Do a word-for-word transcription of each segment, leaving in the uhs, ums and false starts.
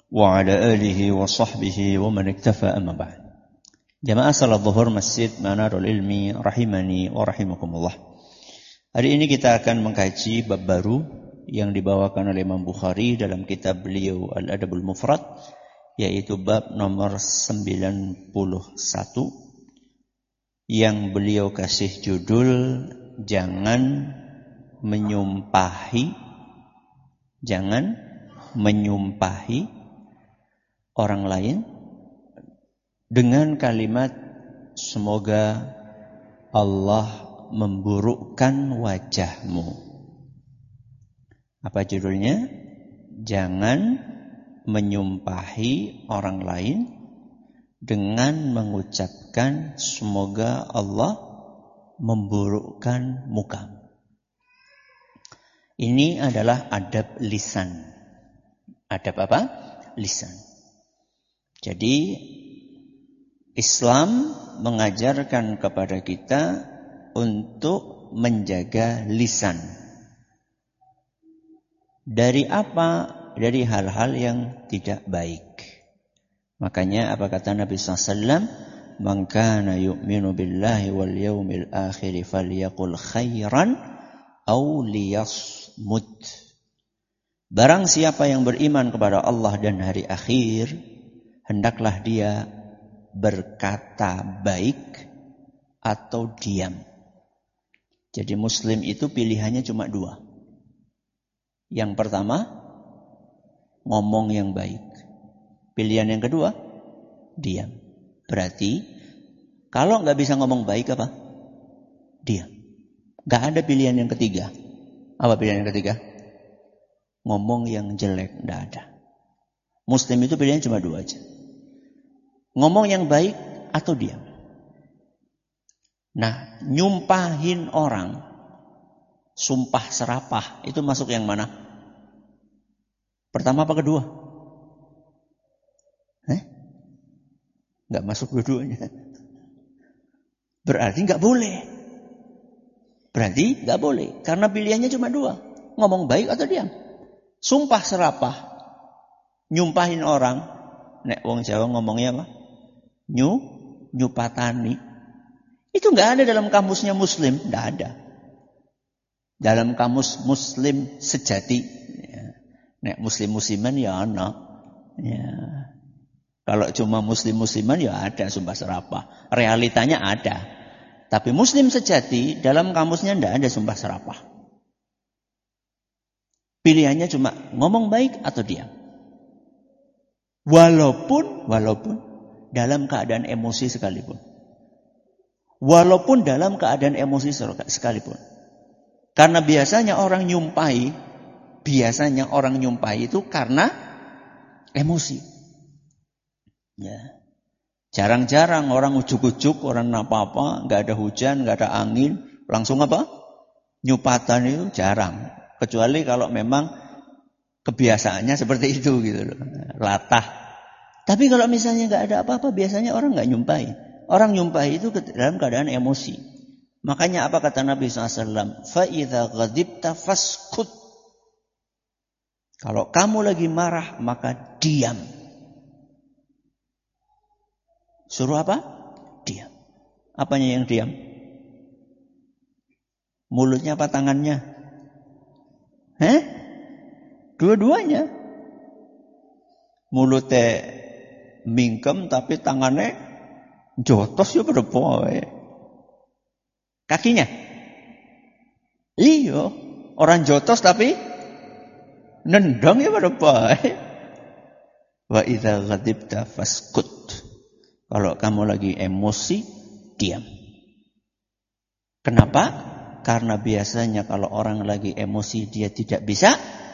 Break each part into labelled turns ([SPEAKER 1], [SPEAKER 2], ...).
[SPEAKER 1] wa ala alihi wa sahbihi wa man iktafa amma ba'd. Jamaah salat zuhur Masjid Manarul Ilmi rahimani wa rahimakumullah. Hari ini kita akan mengkaji bab baru yang dibawakan oleh Imam Bukhari dalam kitab beliau Al-Adabul Mufrad, yaitu bab nomor sembilan puluh satu yang beliau kasih judul jangan menyumpahi jangan menyumpahi orang lain dengan kalimat semoga Allah memburukkan wajahmu. Apa judulnya? Jangan menyumpahi orang lain dengan mengucapkan semoga Allah memburukkan muka. Ini adalah adab lisan. Adab apa? Lisan. Jadi Islam mengajarkan kepada kita untuk menjaga lisan. Dari apa? Dari hal-hal yang tidak baik. Makanya apa kata Nabi sallallahu alaihi wasallam? Man kana yu'minu billahi wal yawmil akhir falyaqul khairan aw liyasmut. Barang siapa yang beriman kepada Allah dan hari akhir, hendaklah dia berkata baik atau diam. Jadi muslim itu pilihannya cuma dua. Yang pertama, ngomong yang baik. Pilihan yang kedua, diam. Berarti, kalau nggak bisa ngomong baik apa? Diam. Nggak ada pilihan yang ketiga. Apa pilihan yang ketiga? Ngomong yang jelek, nggak ada. Muslim itu pilihannya cuma dua aja. Ngomong yang baik atau diam. Nah, nyumpahin orang, sumpah serapah, itu masuk yang mana? Pertama apa kedua? Eh? Nggak masuk dua-duanya. Berarti nggak boleh. Berarti nggak boleh. Karena pilihannya cuma dua. Ngomong baik atau diam. Sumpah serapah. Nyumpahin orang. Nek wong Jawa ngomongnya apa? Nyu, nyupatani. Itu nggak ada dalam kamusnya Muslim, nggak ada. Dalam kamus Muslim sejati, ya. Nek Muslim Musliman ya ana. Ya. Kalau cuma Muslim Musliman ya ada sumpah serapah. Realitanya ada. Tapi Muslim sejati dalam kamusnya nggak ada sumpah serapah. Pilihannya cuma ngomong baik atau diam. Walaupun, walaupun dalam keadaan emosi sekalipun. Walaupun dalam keadaan emosi sekalipun. Karena biasanya orang nyumpahi, biasanya orang nyumpahi itu karena emosi. Ya. Jarang-jarang orang ujuk-ujuk, orang apa-apa, nggak ada hujan, nggak ada angin, langsung apa? Nyupatan itu jarang. Kecuali kalau memang kebiasaannya seperti itu gitu loh. Latah. Tapi kalau misalnya nggak ada apa-apa, biasanya orang nggak nyumpahi. Orang nyumpahi itu dalam keadaan emosi. Makanya apa kata Nabi sallallahu alaihi wasallam? Fa'idha ghadibta faskut. Kalau kamu lagi marah, maka diam. Suruh apa? Diam. Apanya yang diam? Mulutnya apa tangannya? Heh? Dua-duanya. Mulutnya mingkem tapi tangannya jotos ya pada poe. Kakinya? Iya, orang jotos tapi nendang ya pada poe. Wa idza ghadibta faskut. Kalau kamu lagi emosi, diam. Kenapa? Karena biasanya kalau orang lagi emosi dia tidak bisa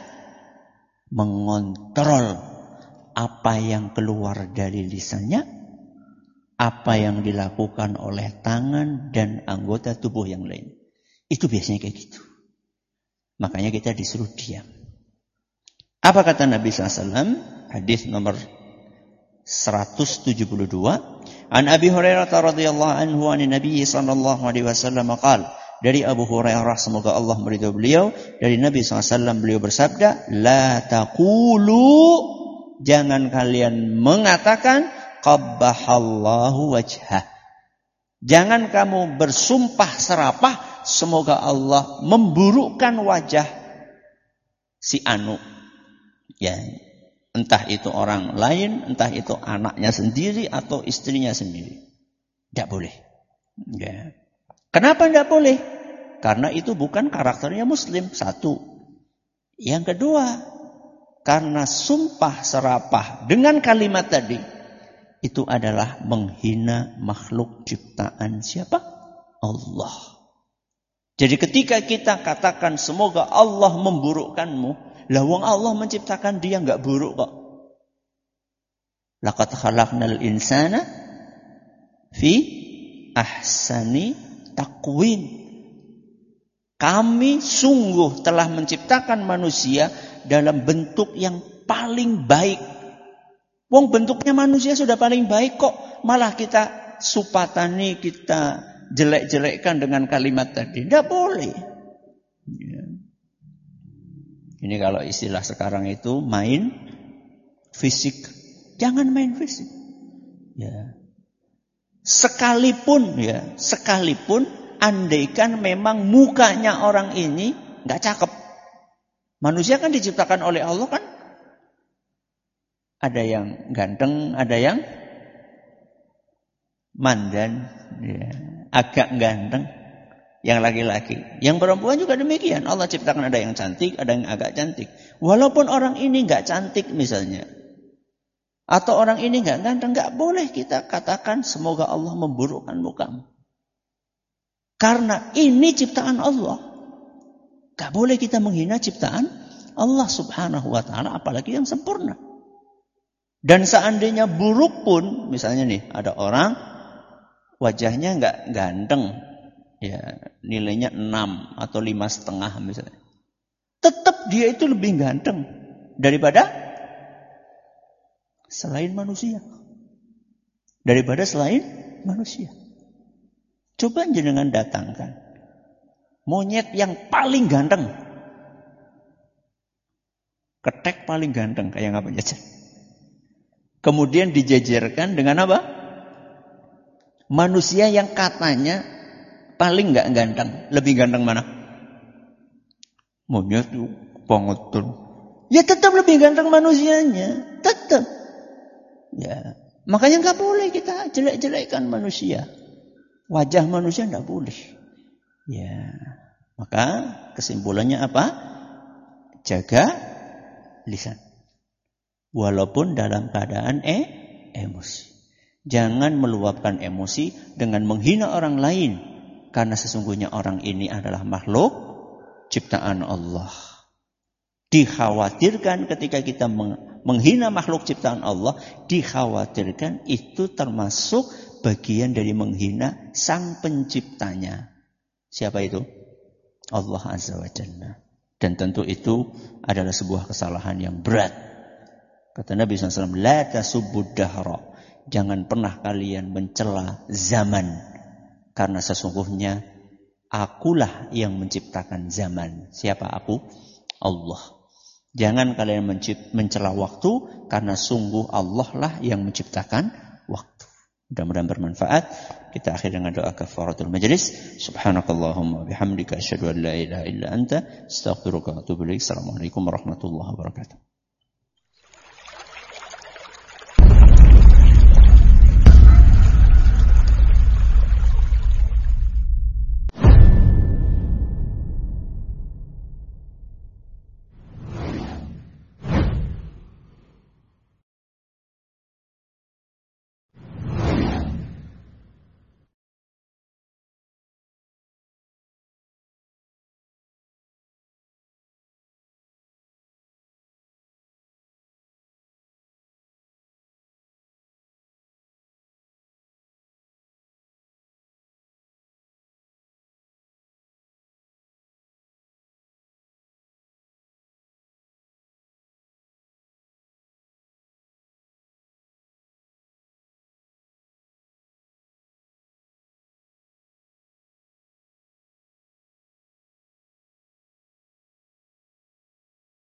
[SPEAKER 1] mengontrol apa yang keluar dari lisannya, apa yang dilakukan oleh tangan dan anggota tubuh yang lain. Itu biasanya kayak gitu. Makanya kita disuruh diam. Apa kata Nabi sallallahu alaihi wasallam? Hadis nomor seratus tujuh puluh dua. An Abi Hurairah radhiyallahu anhu an Nabi sallallahu alaihi wasallam qaal. Dari Abu Hurairah, semoga Allah meridhai beliau, dari Nabi sallallahu alaihi wasallam beliau bersabda, la taqulu jangan kalian mengatakan qabbahallahu wajhah. Jangan kamu bersumpah serapah semoga Allah memburukkan wajah si anu. Ya, entah itu orang lain, entah itu anaknya sendiri atau istrinya sendiri. Tidak boleh. Ya. Kenapa tidak boleh? Karena itu bukan karakternya Muslim. Satu. Yang kedua, karena sumpah serapah dengan kalimat tadi, itu adalah menghina makhluk ciptaan siapa? Allah. Jadi ketika kita katakan semoga Allah memburukkanmu, lah wong Allah menciptakan dia enggak buruk kok. Laqad khalaqnal insana fi ahsani taqwim. Kami sungguh telah menciptakan manusia dalam bentuk yang paling baik. Wong bentuknya manusia sudah paling baik kok. Malah kita supatani, kita jelek-jelekkan dengan kalimat tadi. Tidak boleh. Ya. Ini kalau istilah sekarang itu main fisik. Jangan main fisik. Ya. Sekalipun ya, sekalipun andaikan memang mukanya orang ini nggak cakep. Manusia kan diciptakan oleh Allah kan. Ada yang ganteng, ada yang mandan, ya, agak ganteng. Yang laki-laki, yang perempuan juga demikian. Allah ciptakan ada yang cantik, ada yang agak cantik. Walaupun orang ini nggak cantik misalnya, atau orang ini nggak ganteng, nggak boleh kita katakan semoga Allah memburukkan mukamu. Karena ini ciptaan Allah. Gak boleh kita menghina ciptaan Allah subhanahu wa ta'ala. Apalagi yang sempurna. Dan seandainya buruk pun. Misalnya nih. Ada orang. Wajahnya gak ganteng. Ya, nilainya enam atau lima setengah misalnya. Tetap dia itu lebih ganteng. Daripada. Selain manusia. Daripada selain manusia. Coba jenengan datangkan monyet yang paling ganteng, ketek paling ganteng kayak apa aja. Kemudian dijejerkan dengan apa? Manusia yang katanya paling nggak ganteng, lebih ganteng mana? Monyet itu pengetul. Ya tetap lebih ganteng manusianya, tetap. Ya, makanya nggak boleh kita jelek-jelekkan manusia. Wajah manusia tidak boleh. Ya, maka kesimpulannya apa? Jaga lisan. Walaupun dalam keadaan eh, emosi. Jangan meluapkan emosi dengan menghina orang lain. Karena sesungguhnya orang ini adalah makhluk ciptaan Allah. Dikhawatirkan ketika kita menghina makhluk ciptaan Allah, dikhawatirkan itu termasuk bagian dari menghina sang penciptanya. Siapa itu? Allah Azza wa Jalla. Dan tentu itu adalah sebuah kesalahan yang berat. Kata Nabi shallallahu alaihi wasallam, La tasubbud dahra. Jangan pernah kalian mencela zaman. Karena sesungguhnya akulah yang menciptakan zaman. Siapa aku? Allah. Jangan kalian mencela waktu. Karena sungguh Allah lah yang menciptakan waktu. Mudah-mudahan bermanfaat. Kita akhir dengan doa kafaratul majlis. Subhanakallahumma bihamdika asyhadu an la ilaha illa anta astaghfiruka wa atubu ilaik. Assalamualaikum warahmatullahi wabarakatuh.